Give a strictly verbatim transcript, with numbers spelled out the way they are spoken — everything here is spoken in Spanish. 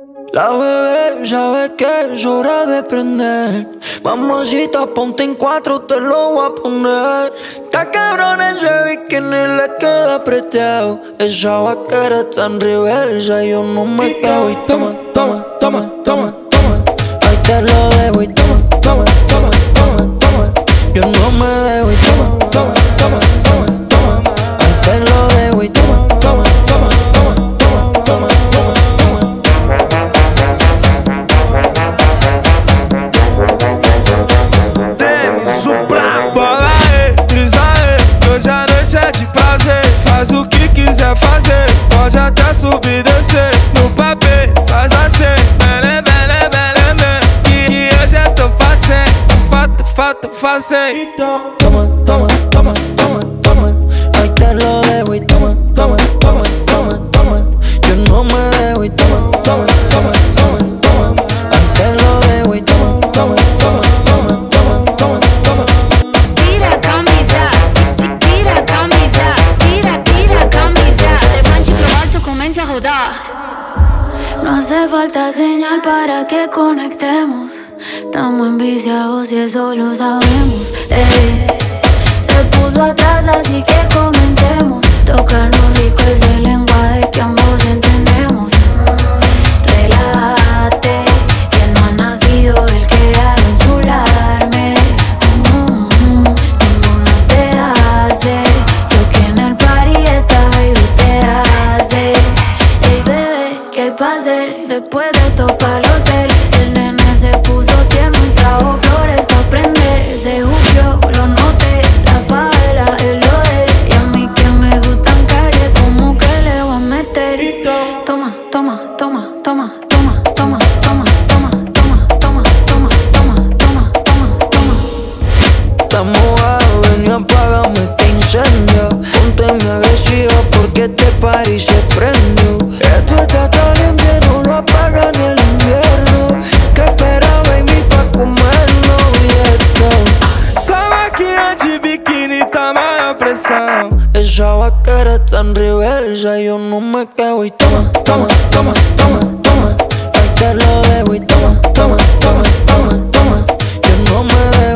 La bebé sabe que es hora de prender. Mamacita, ponte en cuatro, te lo voy a poner. Está cabrón ese bikini, le queda apretado. Esa vaquera está en reversa, yo no me quedo. Y toma, toma, toma, toma, toma. Ahí te lo dejo y toma, toma, toma, toma, toma. Yo no me dejo y toma, toma, toma, toma, toma. Ahí te lo dejo y toma, toma, toma, toma, toma, toma, toma. Hoje a noite é de prazer, faz o que quiser fazer. Pode até subir e descer, no papel faz assim. Bele, bele, bele, bele, que hoje eu tô fazendo, fato, fato, fazendo. Então toma, toma, toma, toma, toma. Ahí te lo dejo y toma, toma, toma, toma, toma. Yo no me dejo y toma, toma, toma, toma, toma. Ahí te lo dejo y toma, toma, toma, toma, toma, toma, toma. Tira a camisa, tira a camisa, tira, tira a camisa. Levante pro alto, comience a rodar. No hace falta señal para que conectemos. Estamos enviciados y eso lo sabemos. Eh. Se puso atrás, así que comencemos. Tocarnos rico ese lenguaje que ambos entendemos. Relájate, que no ha nacido el que ha de enchularme. Mm-hmm. Ninguno te hace lo que en el party esta baby te hace. Ey bebé, ¿qué hay pa' hacer después de topar el hotel? El nene se puso tierno y trajo flores pa' prender. Se jugueó, lo noté, la favela es lo de él. Y a mí que me gustan calle, como que le voy a meter. Toma, toma, toma, toma, toma, toma, toma, toma, toma, toma, toma, toma, toma, toma, toma. Estamos mojado, ven y apágame este incendio. Ponte mi agresiva porque este party se prendió. Esto está caliente, no lo apaga ni el invierno. ¿Qué espera, baby, pa' comerlo? Y esto sabe que é de biquíni tá maior pressão. esa vaquera está en reversa, yo no me quedo. Y toma, toma, toma, toma, toma. Ahí te lo dejo y toma, toma, toma, toma, toma. Yo no me dejo.